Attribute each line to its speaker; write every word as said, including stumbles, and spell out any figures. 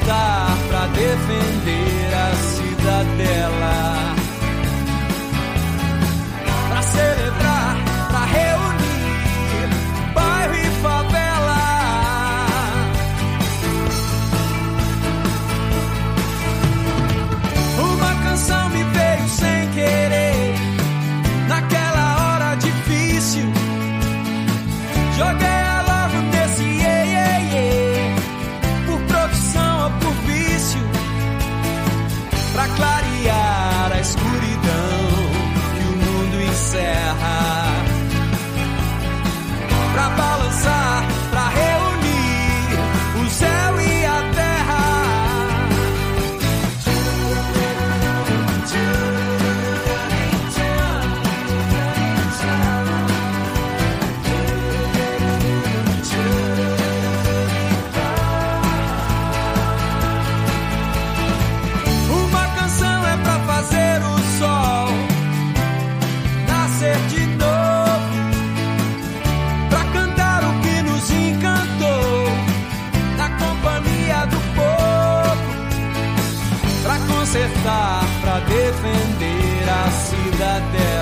Speaker 1: consertar, pra defender a cidadela, pra celebrar, pra reunir bairro e favela. Uma canção me veio sem querer, naquela hora difícil. Joguei ela logo nesse iê, iê, iê, por profissão ou por vício, pra clarear a escuridão que o mundo encerra, pra balançar, pra reunir o céu e a terra. Uma canção é pra fazer o sol nascer de novo, pra cantar o que nos encantou na companhia do povo, pra consertar, pra defender a cidadela,